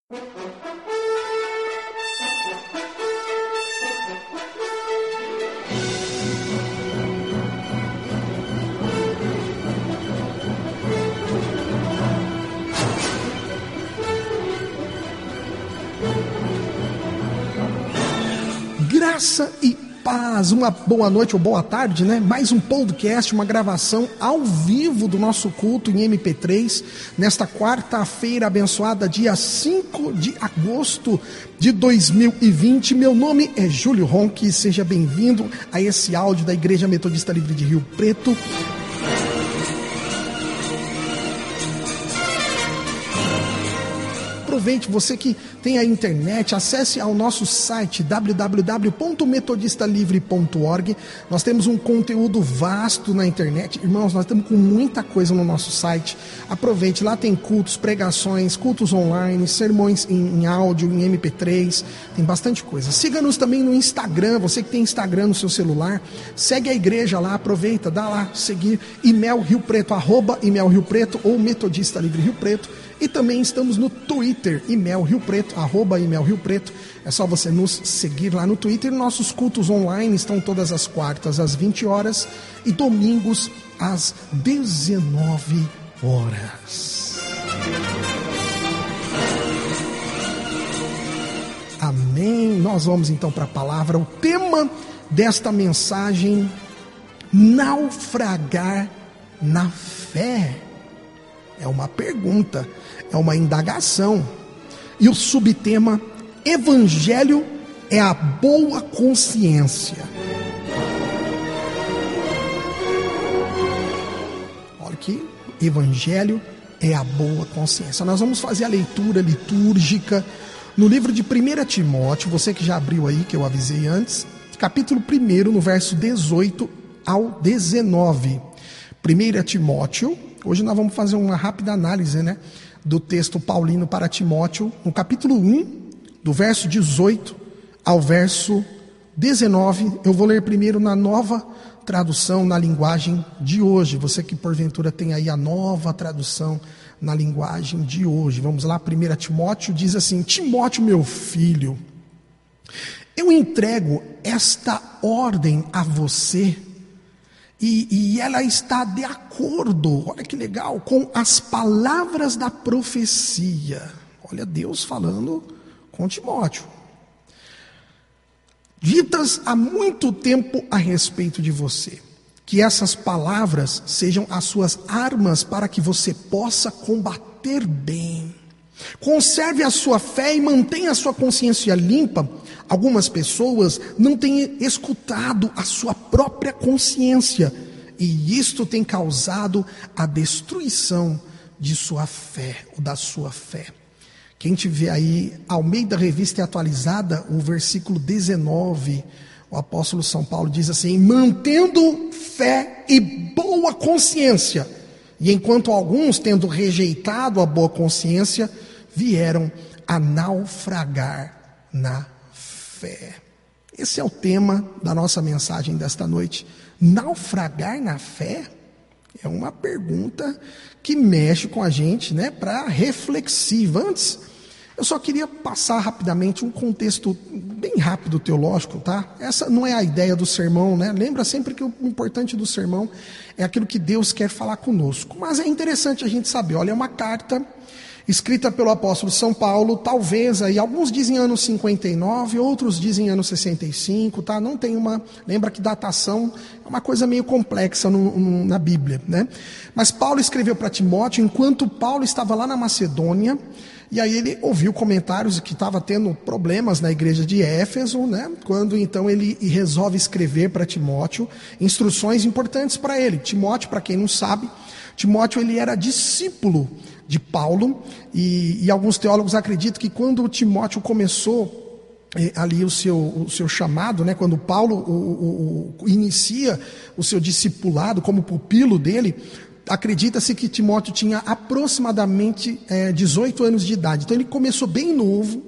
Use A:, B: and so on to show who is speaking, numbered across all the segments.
A: Graça e paz, uma boa noite ou boa tarde, né? Mais um podcast, uma gravação ao vivo do nosso culto em MP3, nesta quarta-feira abençoada, dia 5 de agosto de 2020. Meu nome é Júlio Ronque, seja bem-vindo a esse áudio da Igreja Metodista Livre de Rio Preto. Aproveite, você que tem a internet, acesse ao nosso site www.metodistalivre.org. Nós temos um conteúdo vasto na internet. Irmãos, nós estamos com muita coisa no nosso site. Aproveite, lá tem cultos, pregações, cultos online, sermões em áudio, em MP3, tem bastante coisa. Siga-nos também no Instagram, você que tem Instagram no seu celular, segue a igreja lá, aproveita, dá lá, seguir, @Imel Rio Preto ou Metodista Livre Rio Preto. E também estamos no Twitter, @Imel Rio Preto. É só você nos seguir lá no Twitter. Nossos cultos online estão todas as quartas às 20 horas e domingos às 19 horas. Amém. Nós vamos então para a palavra. O tema desta mensagem: naufragar na fé. É uma pergunta, é uma indagação. E o subtema: Evangelho é a boa consciência. Olha que Evangelho é a boa consciência. Nós vamos fazer a leitura litúrgica no livro de 1 Timóteo, você que já abriu aí, que eu avisei antes, capítulo 1, no verso 18 ao 19. 1 Timóteo. Hoje nós vamos fazer uma rápida análise, né, do texto paulino para Timóteo, no capítulo 1, do verso 18 ao verso 19. Eu vou ler primeiro na nova tradução, na linguagem de hoje. Você que porventura tem aí a nova tradução na linguagem de hoje. Vamos lá, 1 Timóteo diz assim: Timóteo, meu filho, eu entrego esta ordem a você, e ela está de acordo, olha que legal, com as palavras da profecia. Olha Deus falando com Timóteo, ditas há muito tempo a respeito de você. Que essas palavras sejam as suas armas para que você possa combater bem. Conserve a sua fé e mantenha a sua consciência limpa. Algumas pessoas não têm escutado a sua própria consciência, e isto tem causado a destruição de sua fé, ou da sua fé. Quem tiver aí Almeida Revista Atualizada, o versículo 19, o apóstolo São Paulo diz assim: mantendo fé e boa consciência, e enquanto alguns, tendo rejeitado a boa consciência, vieram a naufragar na fé. Esse é o tema da nossa mensagem desta noite. Naufragar na fé é uma pergunta que mexe com a gente, né, para reflexiva. Antes, eu só queria passar rapidamente um contexto bem rápido teológico, tá? Essa não é a ideia do sermão, né? Lembra sempre que o importante do sermão é aquilo que Deus quer falar conosco. Mas é interessante a gente saber, olha, é uma carta escrita pelo apóstolo São Paulo, talvez aí, alguns dizem ano 59, outros dizem ano 65, tá? Não tem uma, lembra que datação é uma coisa meio complexa na Bíblia, né? Mas Paulo escreveu para Timóteo enquanto Paulo estava lá na Macedônia, e aí ele ouviu comentários que estava tendo problemas na igreja de Éfeso, né? Quando então ele resolve escrever para Timóteo instruções importantes para ele. Timóteo, para quem não sabe, Timóteo ele era discípulo de Paulo, e alguns teólogos acreditam que quando Timóteo começou ali o seu chamado, né, quando Paulo inicia o seu discipulado como pupilo dele, acredita-se que Timóteo tinha aproximadamente 18 anos de idade. Então ele começou bem novo,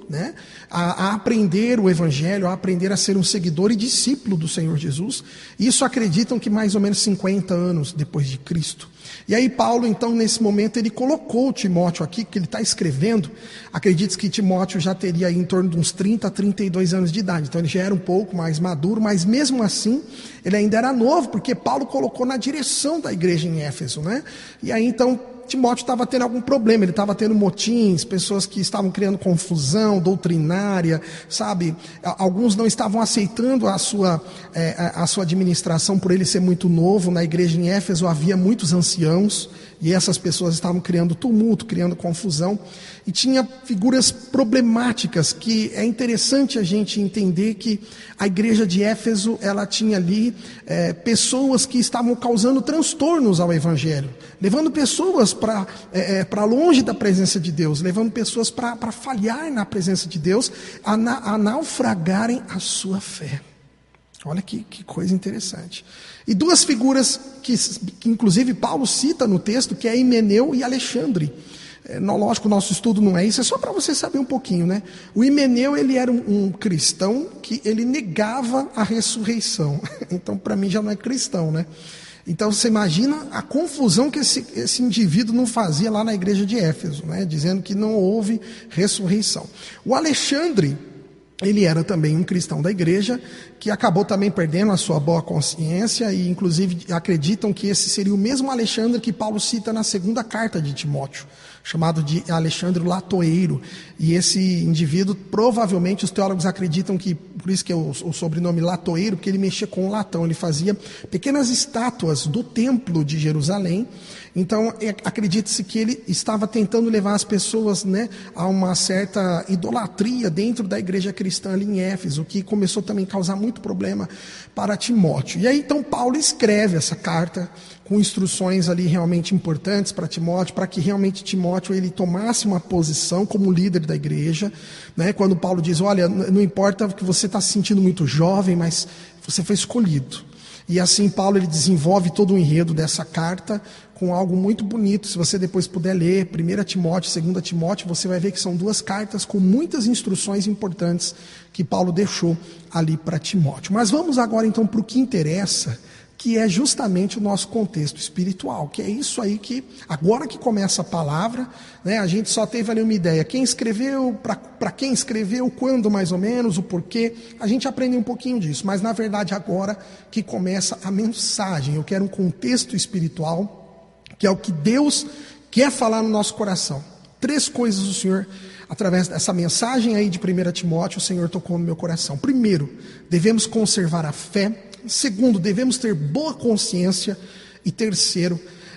A: né, a aprender o Evangelho, a aprender a ser um seguidor e discípulo do Senhor Jesus. Isso acreditam que mais ou menos 50 anos depois de Cristo. E aí Paulo, então, nesse momento, ele colocou Timóteo aqui, que ele está escrevendo. Acredite que Timóteo já teria aí em torno de uns 30 a 32 anos de idade. Então ele já era um pouco mais maduro, mas mesmo assim, ele ainda era novo, porque Paulo colocou na direção da igreja em Éfeso, né? E aí, então, Timóteo estava tendo algum problema, ele estava tendo motins, pessoas que estavam criando confusão doutrinária, sabe? Alguns não estavam aceitando a sua administração por ele ser muito novo. Na igreja em Éfeso havia muitos anciãos, e essas pessoas estavam criando tumulto, criando confusão, e tinha figuras problemáticas, que é interessante a gente entender que a igreja de Éfeso, ela tinha ali pessoas que estavam causando transtornos ao evangelho, levando pessoas para longe da presença de Deus, levando pessoas para falhar na presença de Deus, a naufragarem a sua fé. Olha que coisa interessante. E duas figuras que inclusive Paulo cita no texto, que é Himeneu e Alexandre. Lógico, o nosso estudo não é isso, é só para você saber um pouquinho, né? O Himeneu, ele era um cristão que ele negava a ressurreição. Então, para mim, já não é cristão, né? Então, você imagina a confusão que esse indivíduo não fazia lá na igreja de Éfeso, né? Dizendo que não houve ressurreição. O Alexandre, ele era também um cristão da igreja, que acabou também perdendo a sua boa consciência, e inclusive acreditam que esse seria o mesmo Alexandre que Paulo cita na segunda carta de Timóteo, chamado de Alexandre o Latoeiro. E esse indivíduo, provavelmente os teólogos acreditam que, por isso que é o sobrenome Latoeiro, porque ele mexia com o latão, ele fazia pequenas estátuas do templo de Jerusalém. Então, acredita-se que ele estava tentando levar as pessoas, né, a uma certa idolatria dentro da igreja cristã ali em Éfeso, que começou também a causar muito problema para Timóteo. E aí, então, Paulo escreve essa carta com instruções ali realmente importantes para Timóteo, para que realmente Timóteo ele tomasse uma posição como líder da igreja, né? Quando Paulo diz, olha, não importa que você está se sentindo muito jovem, mas você foi escolhido. E assim Paulo ele desenvolve todo o enredo dessa carta com algo muito bonito. Se você depois puder ler 1 Timóteo, 2 Timóteo, você vai ver que são duas cartas com muitas instruções importantes que Paulo deixou ali para Timóteo. Mas vamos agora então para o que interessa, que é justamente o nosso contexto espiritual, que é isso aí que, agora que começa a palavra, né, a gente só teve ali uma ideia, quem escreveu, para quem escreveu, quando mais ou menos, o porquê, a gente aprende um pouquinho disso, mas na verdade agora que começa a mensagem, eu quero um contexto espiritual, que é o que Deus quer falar no nosso coração. 3 coisas o Senhor, através dessa mensagem aí de 1 Timóteo, o Senhor tocou no meu coração. Primeiro, devemos conservar a fé. Segundo, devemos ter boa consciência. E terceiro,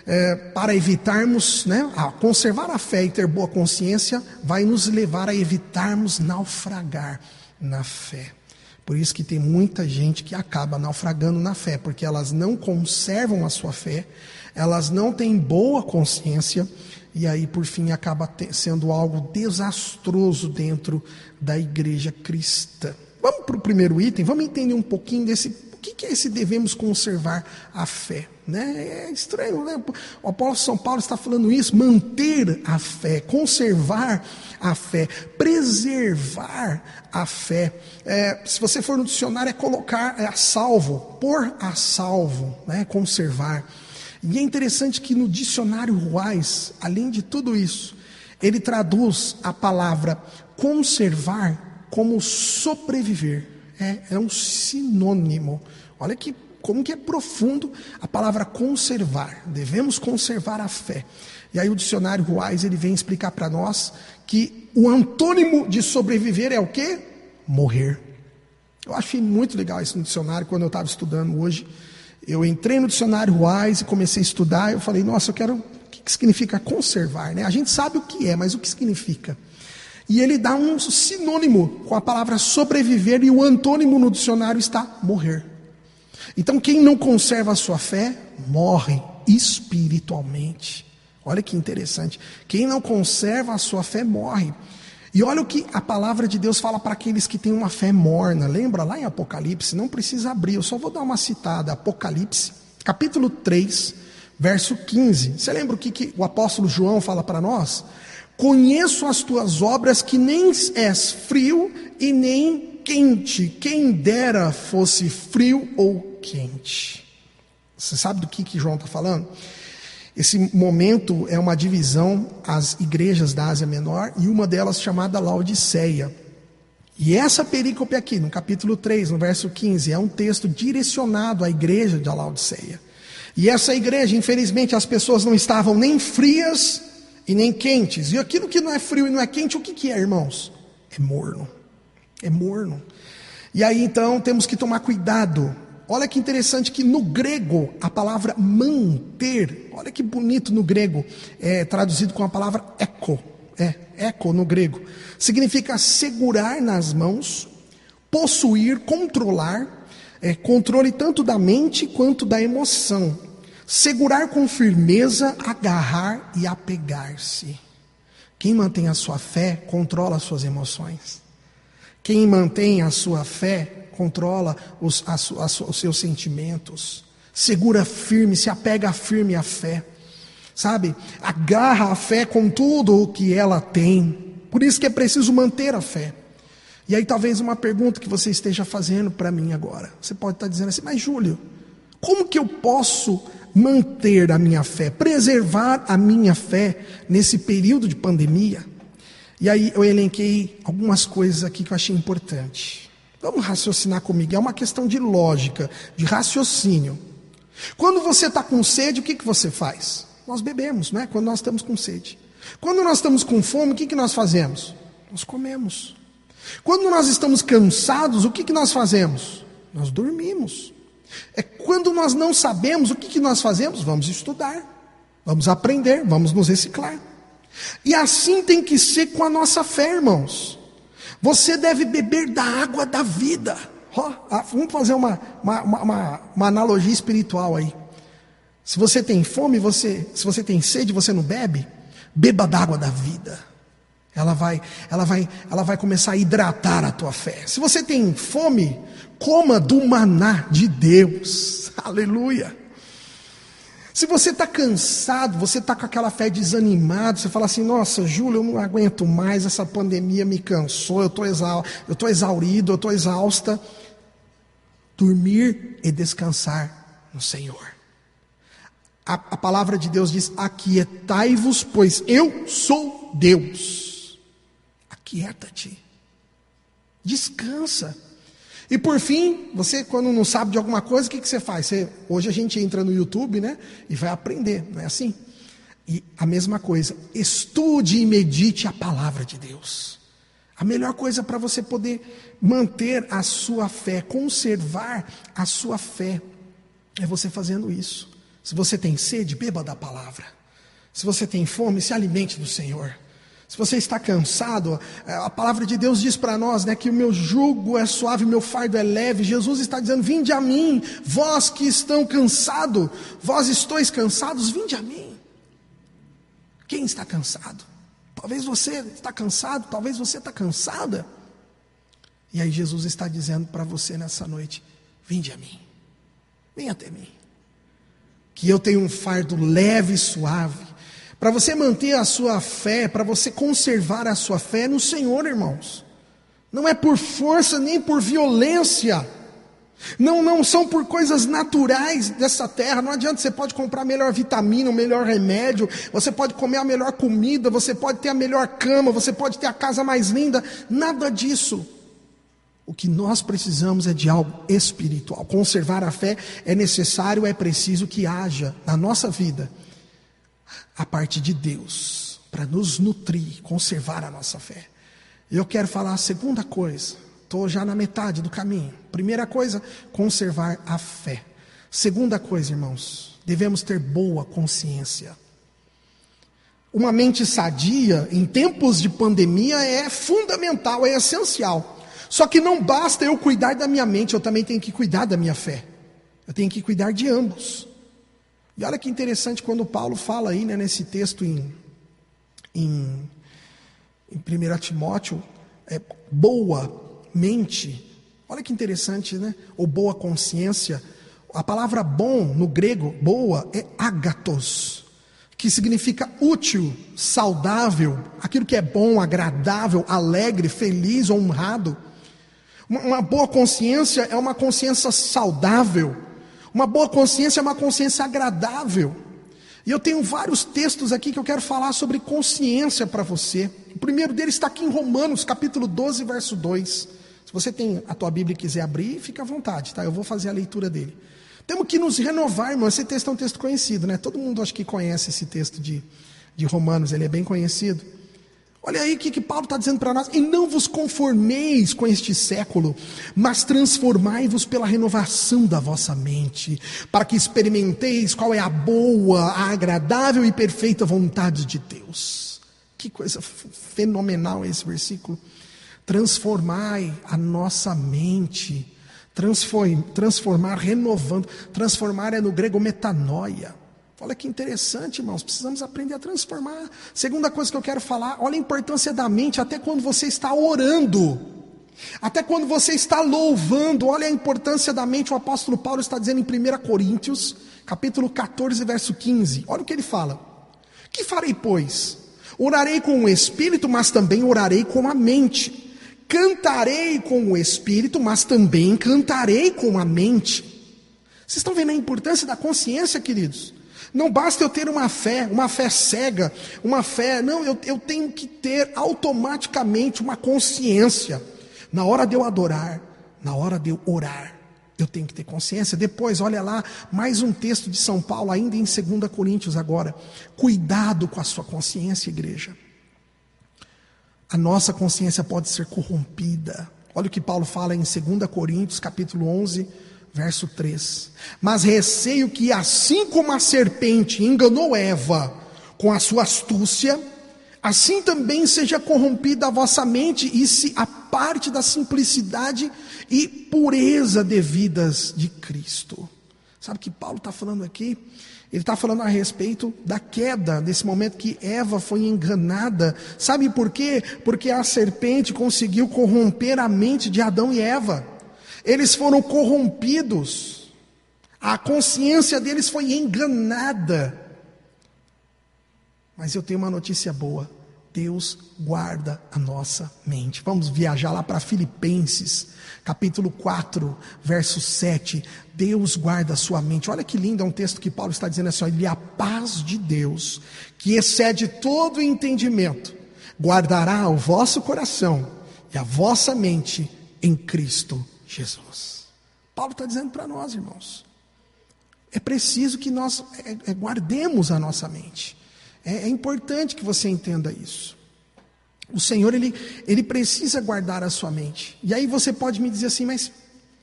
A: para evitarmos, né, conservar a fé e ter boa consciência, vai nos levar a evitarmos naufragar na fé. Por isso que tem muita gente que acaba naufragando na fé, porque elas não conservam a sua fé, elas não têm boa consciência, e aí por fim acaba sendo algo desastroso dentro da igreja cristã. Vamos para o primeiro item, vamos entender um pouquinho desse. O que é esse devemos conservar a fé? Né? É estranho, né? O apóstolo São Paulo está falando isso, manter a fé, conservar a fé, preservar a fé. Se você for no dicionário, é colocar a salvo, pôr a salvo, né? Conservar. E é interessante que no dicionário Ruais, além de tudo isso, ele traduz a palavra conservar como sobreviver. É um sinônimo. Olha como que é profundo a palavra conservar. Devemos conservar a fé. E aí o dicionário Ruais, ele vem explicar para nós que o antônimo de sobreviver é o quê? Morrer. Eu achei muito legal isso no dicionário, quando eu estava estudando hoje. Eu entrei no dicionário Ruais e comecei a estudar. Eu falei, nossa, eu quero... O que significa conservar, né? A gente sabe o que é, mas o que significa? E ele dá um sinônimo com a palavra sobreviver, e o antônimo no dicionário está morrer. Então quem não conserva a sua fé, morre espiritualmente. Olha que interessante. Quem não conserva a sua fé, morre. E olha o que a palavra de Deus fala para aqueles que têm uma fé morna. Lembra lá em Apocalipse? Não precisa abrir, eu só vou dar uma citada. Apocalipse, capítulo 3, verso 15. Você lembra o que o apóstolo João fala para nós? Conheço as tuas obras, que nem és frio e nem quente. Quem dera fosse frio ou quente. Você sabe do que João está falando? Esse momento é uma divisão às igrejas da Ásia Menor, e uma delas chamada Laodiceia. E essa perícope aqui, no capítulo 3, no verso 15, é um texto direcionado à igreja de Laodiceia. E essa igreja, infelizmente, as pessoas não estavam nem frias e nem quentes. E aquilo que não é frio e não é quente, o que é, irmãos? É morno. É morno. E aí, então, temos que tomar cuidado. Olha que interessante que no grego, a palavra manter, olha que bonito no grego, é traduzido com a palavra eco. Eco no grego. Significa segurar nas mãos, possuir, controlar, controle tanto da mente quanto da emoção. Segurar com firmeza, agarrar e apegar-se. Quem mantém a sua fé, controla as suas emoções. Quem mantém a sua fé, controla os seus sentimentos. Segura firme, se apega firme à fé. Sabe? Agarra a fé com tudo o que ela tem. Por isso que é preciso manter a fé. E aí talvez uma pergunta que você esteja fazendo para mim agora. Você pode estar dizendo assim, mas Júlio, como que eu posso manter a minha fé, preservar a minha fé nesse período de pandemia? E aí eu elenquei algumas coisas aqui que eu achei importante. Vamos raciocinar comigo, é uma questão de lógica, de raciocínio. Quando você está com sede, o que você faz? Nós bebemos, né? Quando nós estamos com sede. Quando nós estamos com fome, o que nós fazemos? Nós comemos. Quando nós estamos cansados, o que nós fazemos? Nós dormimos. Quando nós não sabemos, o que nós fazemos? Vamos estudar, vamos aprender, vamos nos reciclar. E assim tem que ser com a nossa fé, irmãos. Você deve beber da água da vida. Vamos fazer uma analogia espiritual aí. Se você tem fome, se você tem sede, você não bebe, beba da água da vida. Ela vai começar a hidratar a tua fé. Se você tem fome, coma do maná de Deus. Aleluia. Se você está cansado, você está com aquela fé desanimada, você fala assim, nossa, Júlio, eu não aguento mais, essa pandemia me cansou, eu estou exaurido, eu estou exausta. Dormir e descansar no Senhor. A palavra de Deus diz, aquietai-vos, pois eu sou Deus. Aquieta-te. Descansa. E por fim, você quando não sabe de alguma coisa, o que você faz? Hoje a gente entra no YouTube, né? E vai aprender, não é assim? E a mesma coisa, estude e medite a palavra de Deus. A melhor coisa para você poder manter a sua fé, conservar a sua fé, é você fazendo isso. Se você tem sede, beba da palavra. Se você tem fome, se alimente do Senhor. Se você está cansado, a palavra de Deus diz para nós, né, que o meu jugo é suave, o meu fardo é leve. Jesus está dizendo, vinde a mim, vós que estão cansados, vós estáis cansados, vinde a mim. Quem está cansado? Talvez você está cansado, talvez você está cansada. E aí Jesus está dizendo para você nessa noite, vinde a mim, vem até mim. Que eu tenho um fardo leve e suave. Para você manter a sua fé, para você conservar a sua fé no Senhor, irmãos. Não é por força nem por violência. Não são por coisas naturais dessa terra. Não adianta, você pode comprar a melhor vitamina, o melhor remédio, você pode comer a melhor comida, você pode ter a melhor cama, você pode ter a casa mais linda. Nada disso. O que nós precisamos é de algo espiritual. Conservar a fé é necessário, é preciso que haja na nossa vida a parte de Deus, para nos nutrir, conservar a nossa fé. Eu quero falar a segunda coisa, estou já na metade do caminho. Primeira coisa, conservar a fé. Segunda coisa, irmãos, devemos ter boa consciência. Uma mente sadia em tempos de pandemia é fundamental, é essencial. Só que não basta eu cuidar da minha mente, eu também tenho que cuidar da minha fé. Eu tenho que cuidar de ambos. E olha que interessante quando Paulo fala aí, né, nesse texto em 1 Timóteo, boa mente. Olha que interessante, né? Ou boa consciência. A palavra bom no grego, boa, é ágatos, que significa útil, saudável, aquilo que é bom, agradável, alegre, feliz, honrado. Uma boa consciência é uma consciência saudável. Uma boa consciência é uma consciência agradável. E eu tenho vários textos aqui que eu quero falar sobre consciência para você. O primeiro deles está aqui em Romanos, capítulo 12, verso 2. Se você tem a tua Bíblia e quiser abrir, fica à vontade, tá? Eu vou fazer a leitura dele. Temos que nos renovar, irmão. Esse texto é um texto conhecido, né? Todo mundo acho que conhece esse texto de Romanos, ele é bem conhecido. Olha aí o que Paulo está dizendo para nós. E não vos conformeis com este século, mas transformai-vos pela renovação da vossa mente, para que experimenteis qual é a boa, a agradável e perfeita vontade de Deus. Que coisa fenomenal esse versículo. Transformai a nossa mente. Transformar, renovando. Transformar é no grego metanoia. Olha que interessante, irmãos, precisamos aprender a transformar. Segunda coisa que eu quero falar, olha a importância da mente, até quando você está orando, até quando você está louvando, olha a importância da mente. O apóstolo Paulo está dizendo em 1 Coríntios, capítulo 14, verso 15, olha o que ele fala. Que farei, pois? Orarei com o Espírito, mas também orarei com a mente. Cantarei com o Espírito, mas também cantarei com a mente. Vocês estão vendo a importância da consciência, queridos? Não basta eu ter uma fé cega, uma fé, não, eu tenho que ter automaticamente uma consciência. Na hora de eu adorar, na hora de eu orar, eu tenho que ter consciência. Depois, olha lá, mais um texto de São Paulo, ainda em 2 Coríntios agora. Cuidado com a sua consciência, igreja. A nossa consciência pode ser corrompida. Olha o que Paulo fala em 2 Coríntios, capítulo 11, verso 3. Mas receio que assim como a serpente enganou Eva com a sua astúcia, assim também seja corrompida a vossa mente e se aparte da simplicidade e pureza devidas de Cristo. Sabe o que Paulo está falando aqui? Ele está falando a respeito da queda, desse momento que Eva foi enganada. Sabe por quê? Porque a serpente conseguiu corromper a mente de Adão e Eva. Eles foram corrompidos, a consciência deles foi enganada. Mas eu tenho uma notícia boa: Deus guarda a nossa mente. Vamos viajar lá para Filipenses, capítulo 4, verso 7. Deus guarda a sua mente. Olha que lindo, é um texto que Paulo está dizendo assim: e a paz de Deus, que excede todo o entendimento, guardará o vosso coração e a vossa mente em Cristo Jesus. Paulo está dizendo para nós, irmãos, é preciso que nós guardemos a nossa mente. É importante que você entenda isso. O Senhor, Ele precisa guardar a sua mente. E aí você pode me dizer assim: mas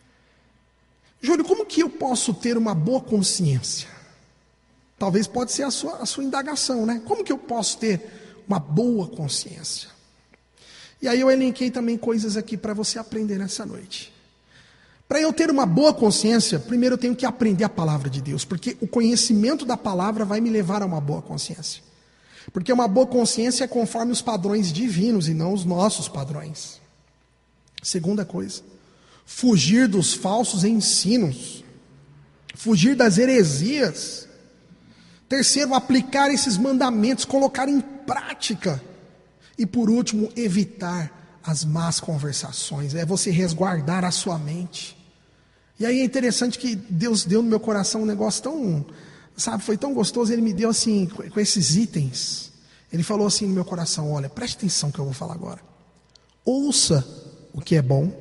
A: Júlio, como que eu posso ter uma boa consciência? Talvez pode ser a sua indagação, né? Como que eu posso ter uma boa consciência? E aí eu elenquei também coisas aqui para você aprender nessa noite. Para eu ter uma boa consciência, primeiro eu tenho que aprender a palavra de Deus, porque o conhecimento da palavra vai me levar a uma boa consciência. Porque uma boa consciência é conforme os padrões divinos e não os nossos padrões. Segunda coisa, fugir dos falsos ensinos, fugir das heresias. Terceiro, aplicar esses mandamentos, colocar em prática. E por último, evitar as más conversações, é você resguardar a sua mente. E aí é interessante que Deus deu no meu coração um negócio tão, sabe, foi tão gostoso. Ele me deu assim, com esses itens. Ele falou assim no meu coração: olha, preste atenção que eu vou falar agora. Ouça o que é bom,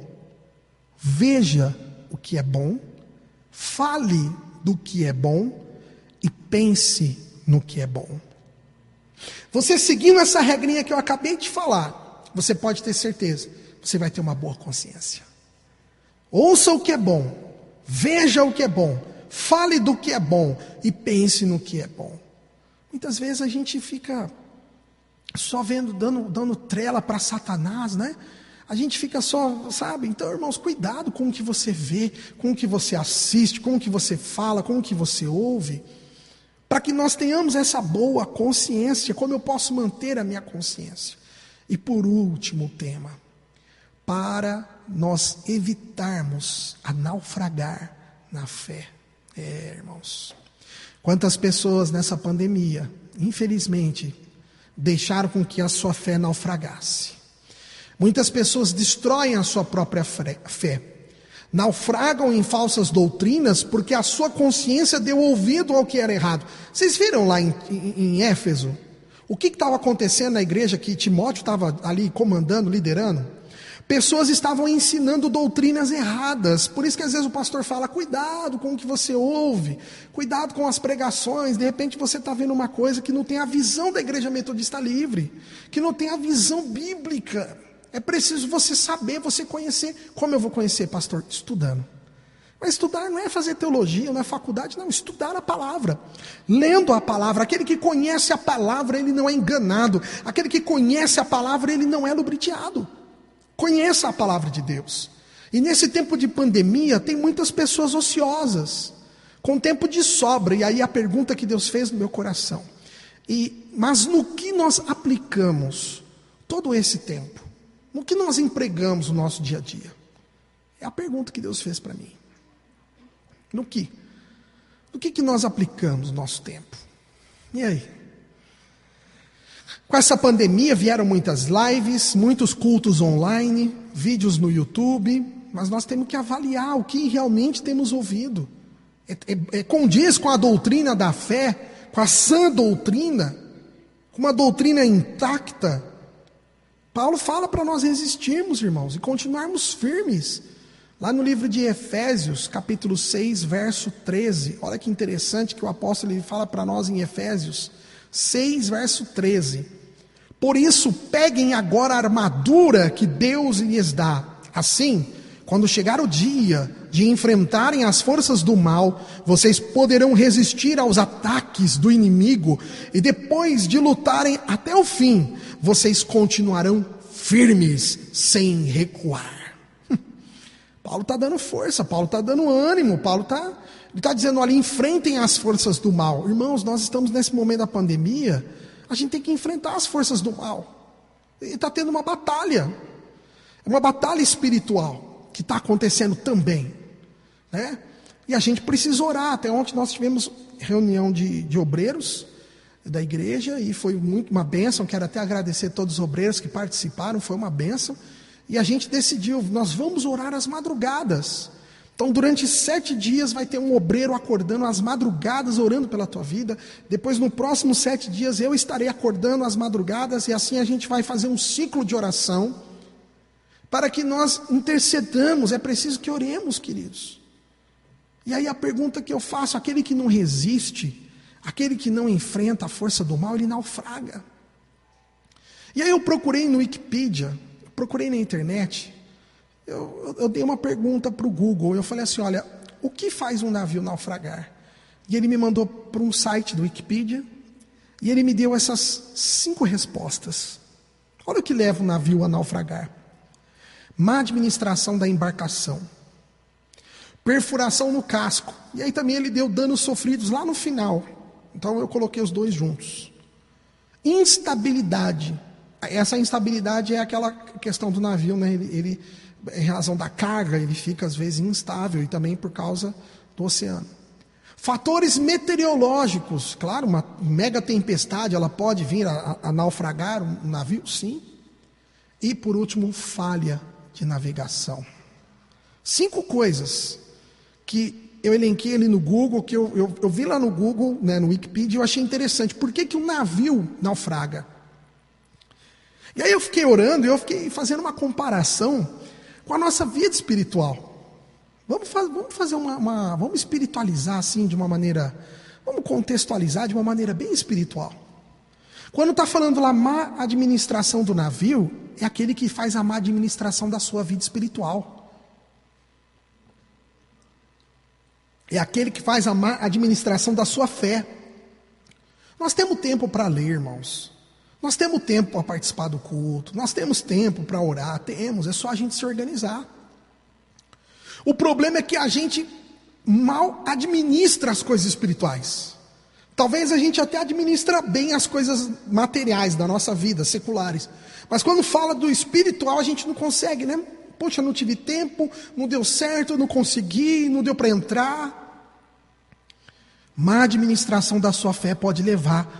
A: veja o que é bom, fale do que é bom e pense no que é bom. Você seguindo essa regrinha que eu acabei de falar, você pode ter certeza, você vai ter uma boa consciência. Ouça o que é bom, veja o que é bom, fale do que é bom e pense no que é bom. Muitas vezes a gente fica só vendo, dando trela para Satanás, né? A gente fica só, sabe? Então, irmãos, cuidado com o que você vê, com o que você assiste, com o que você fala, com o que você ouve, para que nós tenhamos essa boa consciência. Como eu posso manter a minha consciência? E por último tema, para nós evitarmos a naufragar na fé. Irmãos, quantas pessoas nessa pandemia infelizmente, deixaram com que a sua fé naufragasse. Muitas pessoas destroem a sua própria fé. Naufragam em falsas doutrinas porque a sua consciência deu ouvido ao que era errado. Vocês viram lá em Éfeso? O que estava acontecendo na igreja que Timóteo estava ali comandando, liderando? Pessoas estavam ensinando doutrinas erradas. Por isso que às vezes o pastor fala, cuidado com o que você ouve, cuidado com as pregações. De repente você está vendo uma coisa que não tem a visão da igreja metodista livre, que não tem a visão bíblica. É preciso você saber, você conhecer. Como eu vou conhecer, pastor? Estudando. Mas estudar não é fazer teologia, não é faculdade, não. Estudar a palavra. Lendo a palavra. Aquele que conhece a palavra, ele não é enganado. Aquele que conhece a palavra, ele não é lubrifiado. Conheça a palavra de Deus. E nesse tempo de pandemia, tem muitas pessoas ociosas, com tempo de sobra. E aí a pergunta que Deus fez no meu coração. Mas no que nós aplicamos todo esse tempo? No que nós empregamos no nosso dia a dia? É a pergunta que Deus fez para mim. No que? No que nós aplicamos o nosso tempo? E aí? Com essa pandemia vieram muitas lives, muitos cultos online, vídeos no YouTube, mas nós temos que avaliar o que realmente temos ouvido. Condiz com a doutrina da fé, com a sã doutrina, com uma doutrina intacta. Paulo fala para nós resistirmos, irmãos, e continuarmos firmes. Lá no livro de Efésios, capítulo 6, verso 13. Olha que interessante que o apóstolo ele fala para nós em Efésios 6, verso 13. Por isso, peguem agora a armadura que Deus lhes dá. Assim, quando chegar o dia de enfrentarem as forças do mal, vocês poderão resistir aos ataques do inimigo. E depois de lutarem até o fim, vocês continuarão firmes, sem recuar. Paulo está dando força, Paulo está dando ânimo, Paulo está dizendo, olha, enfrentem as forças do mal. Irmãos, nós estamos nesse momento da pandemia, a gente tem que enfrentar as forças do mal. E está tendo uma batalha espiritual, que está acontecendo também, né? E a gente precisa orar. Até ontem nós tivemos reunião de obreiros da igreja, e foi muito uma bênção. Quero até agradecer todos os obreiros que participaram, foi uma bênção. E a gente decidiu, nós vamos orar às madrugadas. Então durante 7 dias vai ter um obreiro acordando às madrugadas, orando pela tua vida. Depois no próximo 7 dias eu estarei acordando às madrugadas. E assim a gente vai fazer um ciclo de oração, para que nós intercedamos. É preciso que oremos, queridos. E aí a pergunta que eu faço, aquele que não resiste, aquele que não enfrenta a força do mal, ele naufraga. E aí eu procurei no Wikipedia, procurei na internet, eu dei uma pergunta para o Google, eu falei assim, olha, o que faz um navio naufragar? E ele me mandou para um site do Wikipedia, e ele me deu essas 5 respostas. Olha o que leva um navio a naufragar. Má administração da embarcação, perfuração no casco, e aí também ele deu danos sofridos lá no final, então eu coloquei os 2 juntos. Instabilidade. Essa instabilidade é aquela questão do navio, né? Ele, em razão da carga, ele fica às vezes instável, e também por causa do oceano. Fatores meteorológicos, claro, uma mega tempestade, ela pode vir a naufragar um navio, sim. E por último, falha de navegação. 5 coisas que eu elenquei ali no Google, que eu vi lá no Google, né, no Wikipedia, eu achei interessante. Por que um navio naufraga? E aí eu fiquei orando, e eu fiquei fazendo uma comparação com a nossa vida espiritual. Vamos fazer vamos espiritualizar assim de uma maneira, vamos contextualizar de uma maneira bem espiritual. Quando está falando lá má administração do navio, é aquele que faz a má administração da sua vida espiritual. É aquele que faz a má administração da sua fé. Nós temos tempo para ler, irmãos. Nós temos tempo para participar do culto. Nós temos tempo para orar. É só a gente se organizar. O problema é que a gente mal administra as coisas espirituais. Talvez a gente até administra bem as coisas materiais da nossa vida, seculares. Mas quando fala do espiritual, a gente não consegue, né? Poxa, não tive tempo, não deu certo, não consegui, não deu para entrar. Má administração da sua fé pode levar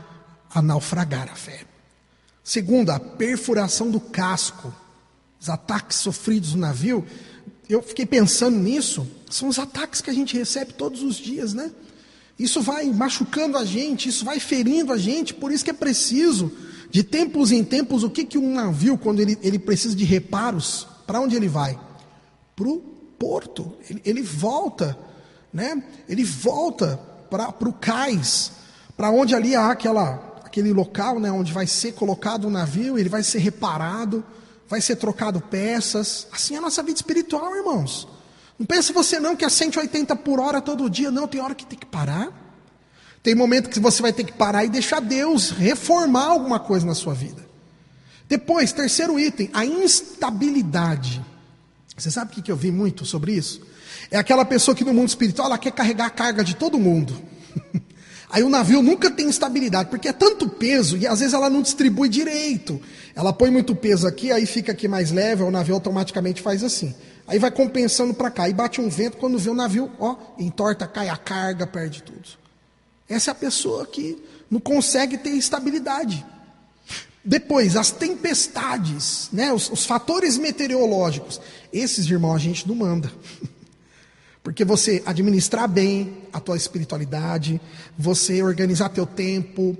A: a naufragar a fé. Segundo, a perfuração do casco, os ataques sofridos no navio. Eu fiquei pensando nisso, são os ataques que a gente recebe todos os dias, né? Isso vai machucando a gente, isso vai ferindo a gente, por isso que é preciso, de tempos em tempos, o que um navio, quando ele precisa de reparos, para onde ele vai? Para o porto, ele volta, né? Ele volta para o cais, para onde ali há aquele local, né, onde vai ser colocado o navio, ele vai ser reparado, vai ser trocado peças. Assim é a nossa vida espiritual, irmãos. Não pense você não que é 180 por hora todo dia. Não, tem hora que tem que parar. Tem momento que você vai ter que parar e deixar Deus reformar alguma coisa na sua vida. Depois, terceiro item, a instabilidade. Você sabe o que eu vi muito sobre isso? É aquela pessoa que no mundo espiritual ela quer carregar a carga de todo mundo. Aí o navio nunca tem estabilidade, porque é tanto peso e às vezes ela não distribui direito. Ela põe muito peso aqui, aí fica aqui mais leve, o navio automaticamente faz assim. Aí vai compensando para cá, aí bate um vento, quando vê o navio, entorta, cai a carga, perde tudo. Essa é a pessoa que não consegue ter estabilidade. Depois, as tempestades, né, os fatores meteorológicos. Esses, irmão, a gente não manda. Porque você administrar bem a tua espiritualidade, você organizar teu tempo,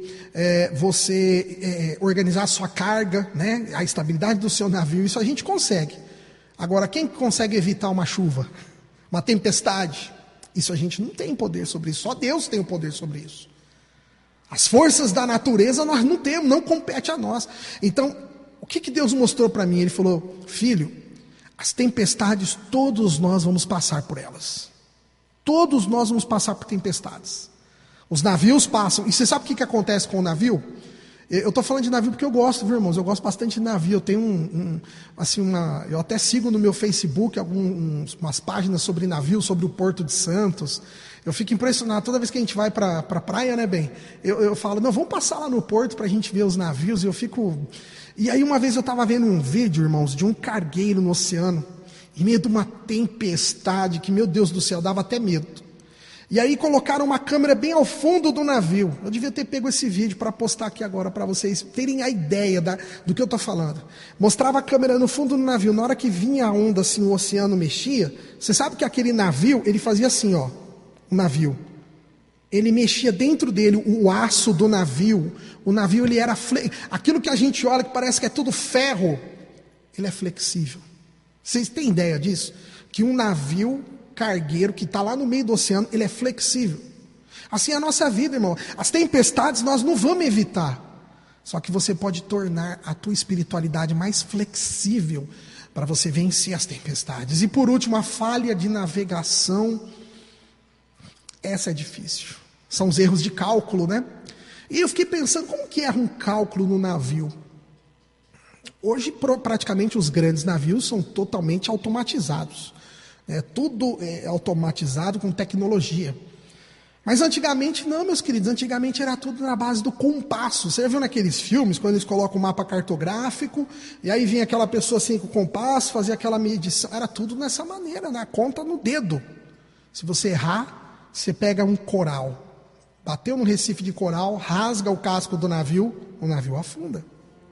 A: você organizar a sua carga, né, a estabilidade do seu navio, isso a gente consegue. Agora, quem consegue evitar uma chuva, uma tempestade? Isso a gente não tem poder sobre isso, só Deus tem o poder sobre isso. As forças da natureza nós não temos, não compete a nós. Então, o que Deus mostrou para mim? Ele falou: filho, as tempestades, todos nós vamos passar por elas. Todos nós vamos passar por tempestades. Os navios passam. E você sabe o que acontece com o navio? Eu estou falando de navio porque eu gosto, viu, irmãos? Eu gosto bastante de navio. Eu tenho eu até sigo no meu Facebook umas páginas sobre navio, sobre o Porto de Santos. Eu fico impressionado toda vez que a gente vai para a praia, né, bem? Eu falo, não, vamos passar lá no porto para a gente ver os navios. E aí uma vez eu estava vendo um vídeo, irmãos, de um cargueiro no oceano, em meio de uma tempestade, que, meu Deus do céu, dava até medo. E aí colocaram uma câmera bem ao fundo do navio. Eu devia ter pego esse vídeo para postar aqui agora, para vocês terem a ideia do que eu estou falando. Mostrava a câmera no fundo do navio. Na hora que vinha a onda, assim, o oceano mexia. Você sabe que aquele navio, ele fazia assim, ó. O navio. Ele mexia dentro dele, o aço do navio. O navio, ele era... Aquilo que a gente olha, que parece que é tudo ferro, ele é flexível. Vocês têm ideia disso? Que um navio cargueiro que está lá no meio do oceano, ele é flexível. Assim é a nossa vida, irmão. As tempestades nós não vamos evitar. Só que você pode tornar a tua espiritualidade mais flexível para você vencer as tempestades. E por último, a falha de navegação. Essa é difícil. São os erros de cálculo, né? E eu fiquei pensando, como que erra um cálculo no navio? Hoje, praticamente, os grandes navios são totalmente automatizados. Tudo é automatizado com tecnologia. Mas antigamente não, meus queridos. Antigamente era tudo na base do compasso. Você já viu naqueles filmes, quando eles colocam o mapa cartográfico, e aí vinha aquela pessoa assim com o compasso, fazia aquela medição. Era tudo nessa maneira, né? Conta no dedo. Se você errar, você pega um coral. Bateu no recife de coral, rasga o casco do navio, o navio afunda.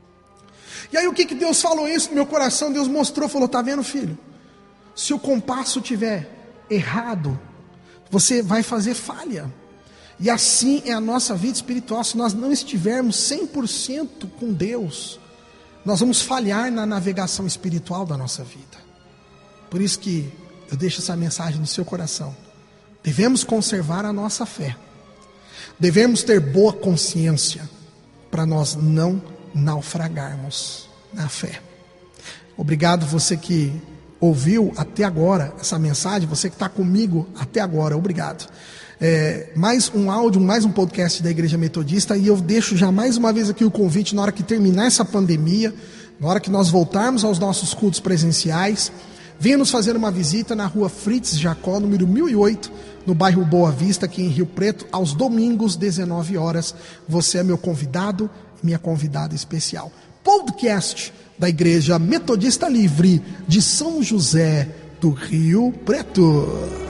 A: E aí o que Deus falou isso no meu coração? Deus mostrou, falou, tá vendo, filho? Se o compasso estiver errado, você vai fazer falha. E assim é a nossa vida espiritual. Se nós não estivermos 100% com Deus, nós vamos falhar na navegação espiritual da nossa vida. Por isso que eu deixo essa mensagem no seu coração. Devemos conservar a nossa fé. Devemos ter boa consciência para nós não naufragarmos na fé. Obrigado você que ouviu até agora essa mensagem, você que está comigo até agora, obrigado. Mais um áudio, mais um podcast da Igreja Metodista, e eu deixo já mais uma vez aqui o convite, na hora que terminar essa pandemia, na hora que nós voltarmos aos nossos cultos presenciais, venha nos fazer uma visita na rua Fritz Jacó, número 1008, no bairro Boa Vista, aqui em Rio Preto, aos domingos, 19 horas. Você é meu convidado, minha convidada especial. Podcast da Igreja Metodista Livre de São José do Rio Preto.